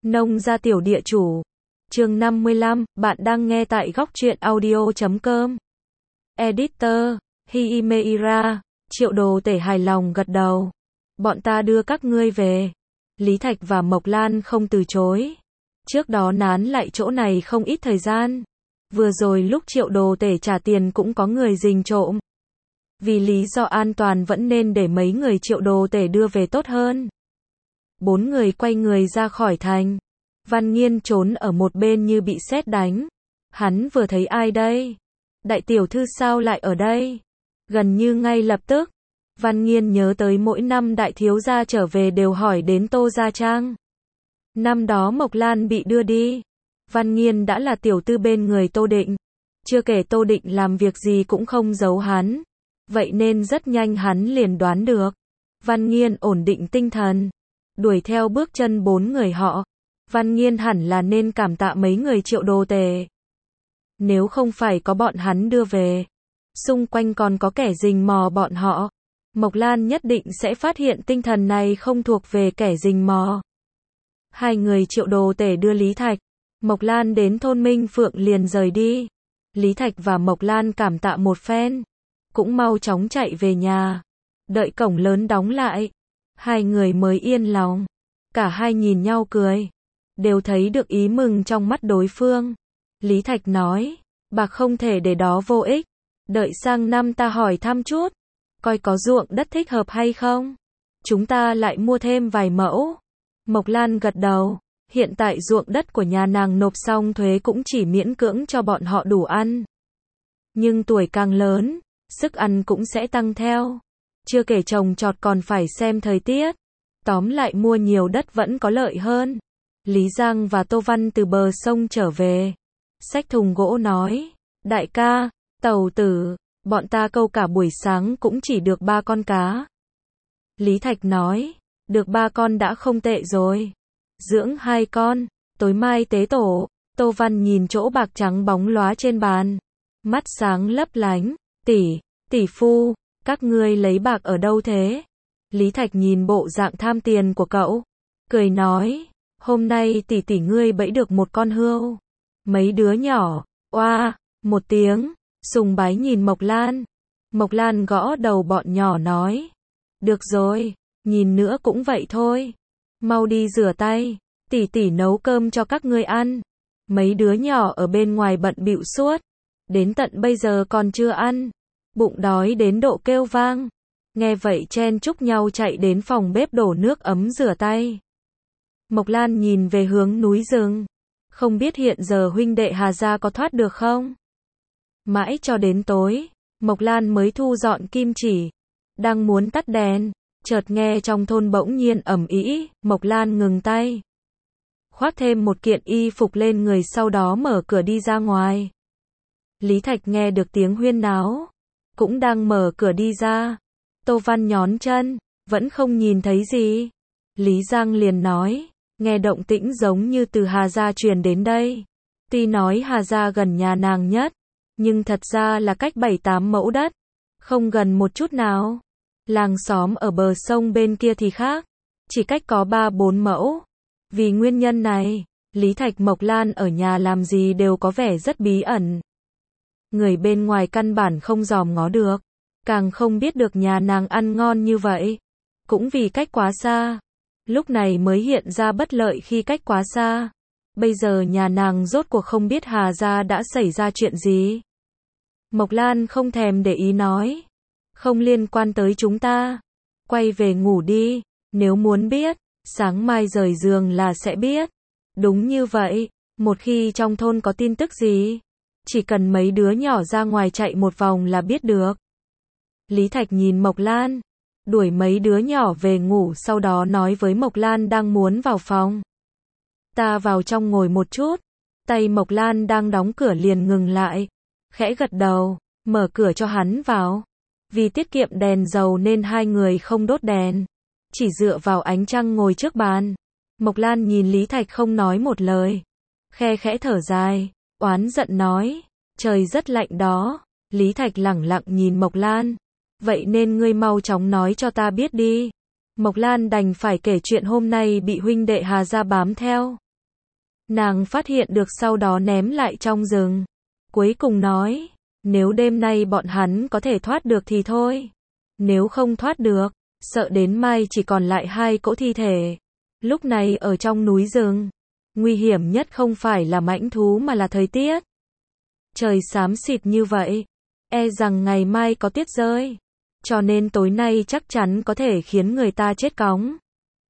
Nông gia tiểu địa chủ. Chương 55, bạn đang nghe tại góc truyện audio.com. Editor, Himeira, Triệu Đồ Tể hài lòng gật đầu. Bọn ta đưa các ngươi về. Lý Thạch và Mộc Lan không từ chối. Trước đó nán lại chỗ này không ít thời gian. Vừa rồi lúc Triệu Đồ Tể trả tiền cũng có người rình trộm. Vì lý do an toàn vẫn nên để mấy người Triệu Đồ Tể đưa về tốt hơn. 4 người quay người ra khỏi thành. Văn Nghiên trốn ở một bên như bị sét đánh. Hắn vừa thấy ai đây? Đại tiểu thư sao lại ở đây? Gần như ngay lập tức, Văn Nghiên nhớ tới mỗi năm đại thiếu gia trở về đều hỏi đến Tô Gia Trang. Năm đó Mộc Lan bị đưa đi. Văn Nghiên đã là tiểu tư bên người Tô Định. Chưa kể Tô Định làm việc gì cũng không giấu hắn. Vậy nên rất nhanh hắn liền đoán được. Văn Nghiên ổn định tinh thần, đuổi theo bước chân 4 người họ. Văn Nghiên hẳn là nên cảm tạ mấy người Triệu Đồ Tể. Nếu không phải có bọn hắn đưa về, xung quanh còn có kẻ rình mò bọn họ, Mộc Lan nhất định sẽ phát hiện tinh thần này không thuộc về kẻ rình mò. Hai người Triệu Đồ Tể đưa Lý Thạch, Mộc Lan đến thôn Minh Phượng liền rời đi. Lý Thạch và Mộc Lan cảm tạ một phen, cũng mau chóng chạy về nhà. Đợi cổng lớn đóng lại, hai người mới yên lòng. Cả hai nhìn nhau cười, đều thấy được ý mừng trong mắt đối phương. Lý Thạch nói, bạc không thể để đó vô ích. Đợi sang năm ta hỏi thăm chút, coi có ruộng đất thích hợp hay không. Chúng ta lại mua thêm vài mẫu. Mộc Lan gật đầu, hiện tại ruộng đất của nhà nàng nộp xong thuế cũng chỉ miễn cưỡng cho bọn họ đủ ăn. Nhưng tuổi càng lớn, sức ăn cũng sẽ tăng theo. Chưa kể trồng trọt còn phải xem thời tiết. Tóm lại mua nhiều đất vẫn có lợi hơn. Lý Giang và Tô Văn từ bờ sông trở về. Xách thùng gỗ nói, đại ca, tàu tử, bọn ta câu cả buổi sáng cũng chỉ được 3 con cá. Lý Thạch nói, được 3 con đã không tệ rồi. Dưỡng 2 con, tối mai tế tổ. Tô Văn nhìn chỗ bạc trắng bóng lóa trên bàn. Mắt sáng lấp lánh, tỷ phu, các ngươi lấy bạc ở đâu thế? Lý Thạch nhìn bộ dạng tham tiền của cậu, cười nói, hôm nay tỷ ngươi bẫy được một con hươu. Mấy đứa nhỏ, oa, một tiếng, sùng bái nhìn Mộc Lan. Mộc Lan gõ đầu bọn nhỏ nói, được rồi, nhìn nữa cũng vậy thôi. Mau đi rửa tay, tỷ nấu cơm cho các ngươi ăn. Mấy đứa nhỏ ở bên ngoài bận bịu suốt, đến tận bây giờ còn chưa ăn, bụng đói đến độ kêu vang. Nghe vậy chen chúc nhau chạy đến phòng bếp đổ nước ấm rửa tay. Mộc Lan nhìn về hướng núi rừng, không biết hiện giờ huynh đệ Hà gia có thoát được không? Mãi cho đến tối, Mộc Lan mới thu dọn kim chỉ, đang muốn tắt đèn, chợt nghe trong thôn bỗng nhiên ầm ĩ. Mộc Lan ngừng tay, khoác thêm một kiện y phục lên người, sau đó mở cửa đi ra ngoài. Lý Thạch nghe được tiếng huyên náo, cũng đang mở cửa đi ra. Tô Văn nhón chân, vẫn không nhìn thấy gì. Lý Giang liền nói, nghe động tĩnh giống như từ Hà gia truyền đến đây. Tuy nói Hà gia gần nhà nàng nhất, nhưng thật ra là cách 7-8 mẫu đất, không gần một chút nào. Làng xóm ở bờ sông bên kia thì khác, chỉ cách có 3-4 mẫu. Vì nguyên nhân này, Lý Thạch Mộc Lan ở nhà làm gì đều có vẻ rất bí ẩn. Người bên ngoài căn bản không dòm ngó được, càng không biết được nhà nàng ăn ngon như vậy. Cũng vì cách quá xa, lúc này mới hiện ra bất lợi khi cách quá xa. Bây giờ nhà nàng rốt cuộc không biết Hà gia đã xảy ra chuyện gì. Mộc Lan không thèm để ý nói, không liên quan tới chúng ta, quay về ngủ đi, nếu muốn biết, sáng mai rời giường là sẽ biết. Đúng như vậy, một khi trong thôn có tin tức gì, chỉ cần mấy đứa nhỏ ra ngoài chạy một vòng là biết được. Lý Thạch nhìn Mộc Lan, đuổi mấy đứa nhỏ về ngủ, sau đó nói với Mộc Lan đang muốn vào phòng. Ta vào trong ngồi một chút. Tay Mộc Lan đang đóng cửa liền ngừng lại, khẽ gật đầu, mở cửa cho hắn vào. Vì tiết kiệm đèn dầu nên hai người không đốt đèn, chỉ dựa vào ánh trăng ngồi trước bàn. Mộc Lan nhìn Lý Thạch không nói một lời, khe khẽ thở dài, oán giận nói, trời rất lạnh đó. Lý Thạch lẳng lặng nhìn Mộc Lan, vậy nên ngươi mau chóng nói cho ta biết đi. Mộc Lan đành phải kể chuyện hôm nay bị huynh đệ Hà gia bám theo. Nàng phát hiện được sau đó ném lại trong rừng. Cuối cùng nói, nếu đêm nay bọn hắn có thể thoát được thì thôi. Nếu không thoát được, sợ đến mai chỉ còn lại 2 cỗ thi thể. Lúc này ở trong núi rừng, nguy hiểm nhất không phải là mãnh thú mà là thời tiết. Trời xám xịt như vậy, e rằng ngày mai có tuyết rơi. Cho nên tối nay chắc chắn có thể khiến người ta chết cóng.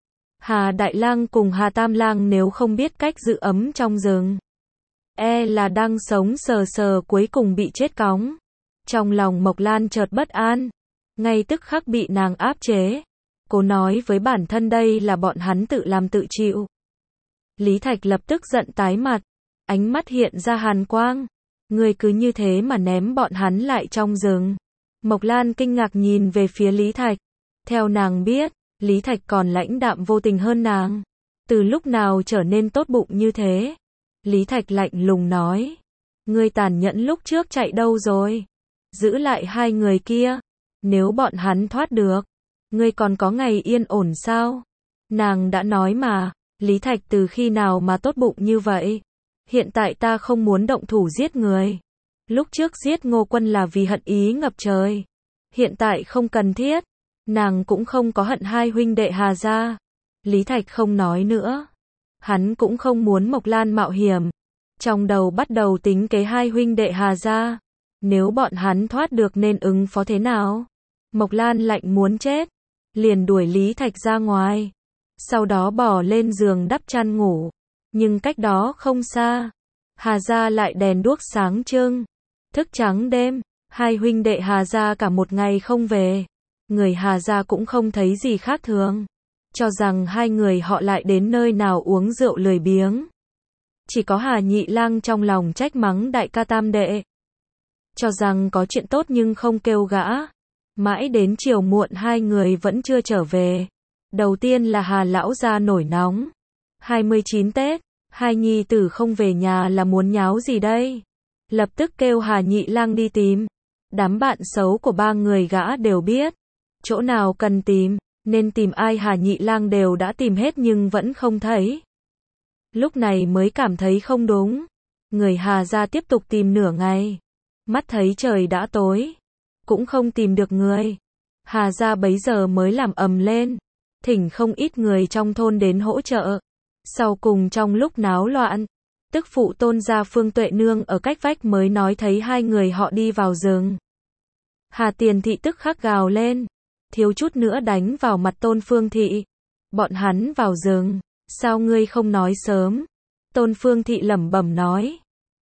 Hà Đại Lang cùng Hà Tam Lang nếu không biết cách giữ ấm trong rừng, e là đang sống sờ sờ cuối cùng bị chết cóng. Trong lòng Mộc Lan chợt bất an, ngay tức khắc bị nàng áp chế. Cô nói với bản thân đây là bọn hắn tự làm tự chịu. Lý Thạch lập tức giận tái mặt, ánh mắt hiện ra hàn quang. Người cứ như thế mà ném bọn hắn lại trong rừng. Mộc Lan kinh ngạc nhìn về phía Lý Thạch. Theo nàng biết, Lý Thạch còn lãnh đạm vô tình hơn nàng. Từ lúc nào trở nên tốt bụng như thế? Lý Thạch lạnh lùng nói. Ngươi tàn nhẫn lúc trước chạy đâu rồi? Giữ lại 2 người kia. Nếu bọn hắn thoát được, ngươi còn có ngày yên ổn sao? Nàng đã nói mà, Lý Thạch từ khi nào mà tốt bụng như vậy? Hiện tại ta không muốn động thủ giết người. Lúc trước giết Ngô Quân là vì hận ý ngập trời. Hiện tại không cần thiết. Nàng cũng không có hận 2 huynh đệ Hà gia. Lý Thạch không nói nữa. Hắn cũng không muốn Mộc Lan mạo hiểm. Trong đầu bắt đầu tính kế 2 huynh đệ Hà gia. Nếu bọn hắn thoát được nên ứng phó thế nào? Mộc Lan lạnh muốn chết. Liền đuổi Lý Thạch ra ngoài. Sau đó bỏ lên giường đắp chăn ngủ. Nhưng cách đó không xa, Hà gia lại đèn đuốc sáng trưng. Thức trắng đêm, 2 huynh đệ Hà gia cả một ngày không về. Người Hà gia cũng không thấy gì khác thường. Cho rằng 2 người họ lại đến nơi nào uống rượu lười biếng. Chỉ có Hà Nhị Lang trong lòng trách mắng đại ca tam đệ. Cho rằng có chuyện tốt nhưng không kêu gã. Mãi đến chiều muộn 2 người vẫn chưa trở về. Đầu tiên là Hà lão gia nổi nóng. 29 Tết, 2 nhi tử không về nhà là muốn nháo gì đây? Lập tức kêu Hà Nhị Lang đi tìm. Đám bạn xấu của 3 người gã đều biết. Chỗ nào cần tìm, nên tìm ai Hà Nhị Lang đều đã tìm hết nhưng vẫn không thấy. Lúc này mới cảm thấy không đúng. Người Hà gia tiếp tục tìm nửa ngày. Mắt thấy trời đã tối, cũng không tìm được người. Hà gia bấy giờ mới làm ầm lên. Thỉnh không ít người trong thôn đến hỗ trợ. Sau cùng trong lúc náo loạn, tức phụ Tôn gia Phương Tuệ Nương ở cách vách mới nói thấy 2 người họ đi vào rừng. Hà Tiền Thị tức khắc gào lên, thiếu chút nữa đánh vào mặt Tôn Phương Thị. Bọn hắn vào rừng, sao ngươi không nói sớm? Tôn Phương Thị lẩm bẩm nói,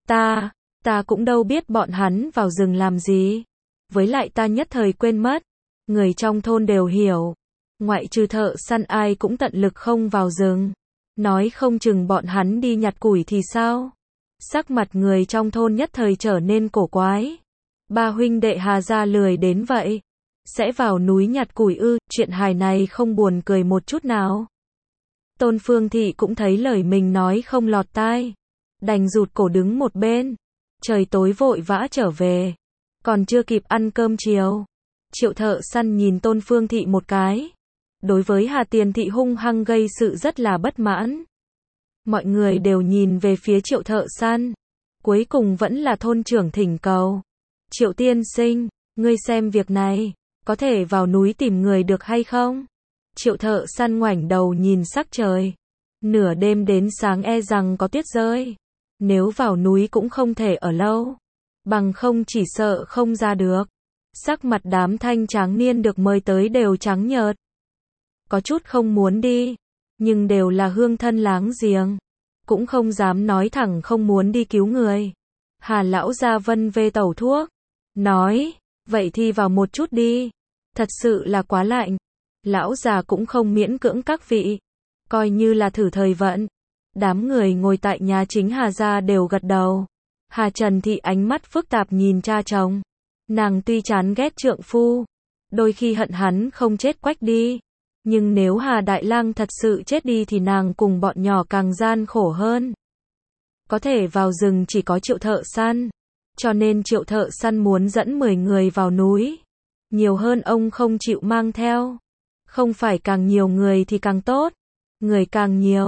ta cũng đâu biết bọn hắn vào rừng làm gì. Với lại ta nhất thời quên mất. Người trong thôn đều hiểu, ngoại trừ thợ săn ai cũng tận lực không vào rừng. Nói không chừng bọn hắn đi nhặt củi thì sao? Sắc mặt người trong thôn nhất thời trở nên cổ quái. 3 huynh đệ Hà gia lười đến vậy. Sẽ vào núi nhặt củi ư? Chuyện hài này không buồn cười một chút nào. Tôn Phương Thị cũng thấy lời mình nói không lọt tai. Đành rụt cổ đứng một bên. Trời tối vội vã trở về. Còn chưa kịp ăn cơm chiều. Triệu thợ săn nhìn Tôn Phương Thị một cái. Đối với Hà Tiền Thị hung hăng gây sự rất là bất mãn. Mọi người đều nhìn về phía Triệu thợ săn. Cuối cùng vẫn là thôn trưởng thỉnh cầu. Triệu tiên sinh, ngươi xem việc này, có thể vào núi tìm người được hay không? Triệu thợ săn ngoảnh đầu nhìn sắc trời. Nửa đêm đến sáng e rằng có tuyết rơi. Nếu vào núi cũng không thể ở lâu. Bằng không chỉ sợ không ra được. Sắc mặt đám thanh tráng niên được mời tới đều trắng nhợt. Có chút không muốn đi. Nhưng đều là hương thân láng giềng. Cũng không dám nói thẳng không muốn đi cứu người. Hà lão gia vân về tẩu thuốc. Nói, vậy thì vào một chút đi. Thật sự là quá lạnh. Lão già cũng không miễn cưỡng các vị. Coi như là thử thời vận. Đám người ngồi tại nhà chính Hà gia đều gật đầu. Hà Trần Thị ánh mắt phức tạp nhìn cha chồng. Nàng tuy chán ghét trượng phu. Đôi khi hận hắn không chết quách đi. Nhưng nếu Hà Đại Lang thật sự chết đi thì nàng cùng bọn nhỏ càng gian khổ hơn. Có thể vào rừng chỉ có Triệu thợ săn. Cho nên Triệu thợ săn muốn dẫn 10 người vào núi. Nhiều hơn ông không chịu mang theo. Không phải càng nhiều người thì càng tốt. Người càng nhiều,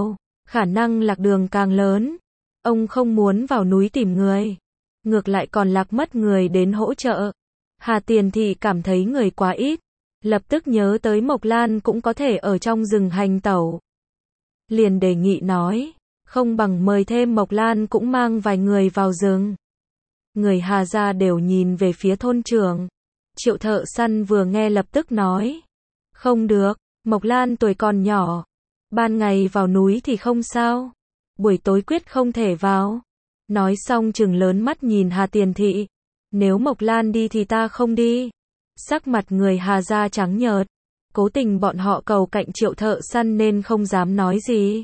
khả năng lạc đường càng lớn. Ông không muốn vào núi tìm người, ngược lại còn lạc mất người đến hỗ trợ. Hà Tiền Thị cảm thấy người quá ít, lập tức nhớ tới Mộc Lan cũng có thể ở trong rừng hành tẩu. Liền đề nghị nói, không bằng mời thêm Mộc Lan cũng mang vài người vào rừng. Người Hà gia đều nhìn về phía thôn trưởng. Triệu thợ săn vừa nghe lập tức nói, không được, Mộc Lan tuổi còn nhỏ, ban ngày vào núi thì không sao, buổi tối quyết không thể vào. Nói xong trừng lớn mắt nhìn Hà Tiền Thị, nếu Mộc Lan đi thì ta không đi. Sắc mặt người Hà gia trắng nhợt, cố tình bọn họ cầu cạnh Triệu thợ săn nên không dám nói gì.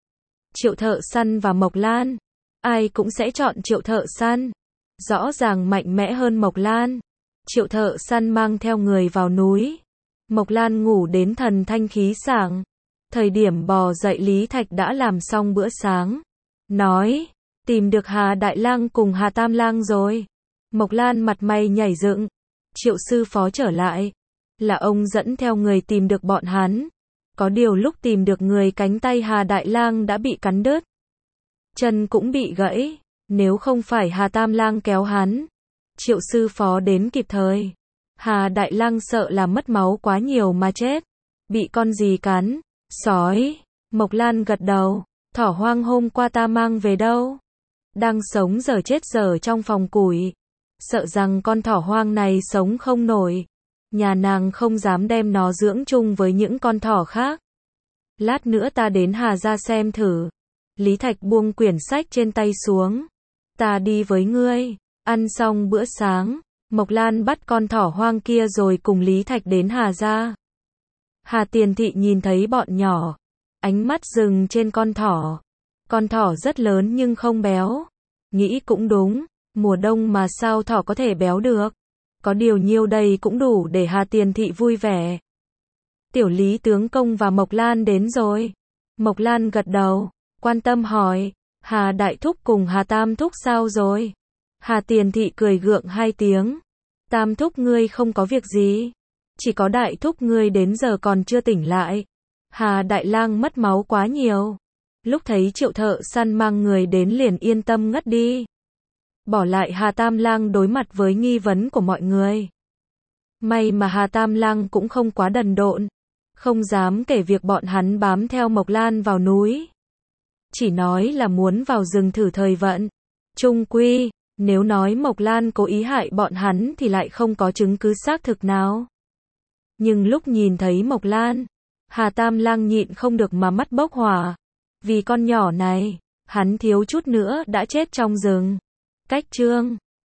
Triệu thợ săn và Mộc Lan, ai cũng sẽ chọn Triệu thợ săn, rõ ràng mạnh mẽ hơn Mộc Lan. Triệu thợ săn mang theo người vào núi, Mộc Lan ngủ đến thần thanh khí sảng. Thời điểm bò dậy Lý Thạch đã làm xong bữa sáng, nói, tìm được Hà Đại Lang cùng Hà Tam Lang rồi. Mộc Lan mặt mày nhảy dựng, Triệu sư phó trở lại, là ông dẫn theo người tìm được bọn hắn. Có điều lúc tìm được người cánh tay Hà Đại Lang đã bị cắn đứt, chân cũng bị gãy, nếu không phải Hà Tam Lang kéo hắn, Triệu sư phó đến kịp thời, Hà Đại Lang sợ là mất máu quá nhiều mà chết. Bị con gì cắn? Sói. Mộc Lan gật đầu, thỏ hoang hôm qua ta mang về đâu? Đang sống giờ chết giờ trong phòng củi. Sợ rằng con thỏ hoang này sống không nổi. Nhà nàng không dám đem nó dưỡng chung với những con thỏ khác. Lát nữa ta đến Hà gia xem thử. Lý Thạch buông quyển sách trên tay xuống. Ta đi với ngươi. Ăn xong bữa sáng, Mộc Lan bắt con thỏ hoang kia rồi cùng Lý Thạch đến Hà gia. Hà Tiền Thị nhìn thấy bọn nhỏ, ánh mắt dừng trên con thỏ. Con thỏ rất lớn nhưng không béo. Nghĩ cũng đúng, mùa đông mà sao thỏ có thể béo được. Có điều nhiêu đây cũng đủ để Hà Tiền Thị vui vẻ. Tiểu Lý tướng công và Mộc Lan đến rồi. Mộc Lan gật đầu, quan tâm hỏi, Hà Đại Thúc cùng Hà Tam Thúc sao rồi? Hà Tiền Thị cười gượng hai tiếng. Tam Thúc ngươi không có việc gì. Chỉ có Đại Thúc ngươi đến giờ còn chưa tỉnh lại. Hà Đại Lang mất máu quá nhiều. Lúc thấy Triệu thợ săn mang người đến liền yên tâm ngất đi. Bỏ lại Hà Tam Lang đối mặt với nghi vấn của mọi người. May mà Hà Tam Lang cũng không quá đần độn, không dám kể việc bọn hắn bám theo Mộc Lan vào núi. Chỉ nói là muốn vào rừng thử thời vận. Chung quy, nếu nói Mộc Lan cố ý hại bọn hắn thì lại không có chứng cứ xác thực nào. Nhưng lúc nhìn thấy Mộc Lan, Hà Tam Lang nhịn không được mà mắt bốc hỏa. Vì con nhỏ này, hắn thiếu chút nữa đã chết trong rừng. Cách chương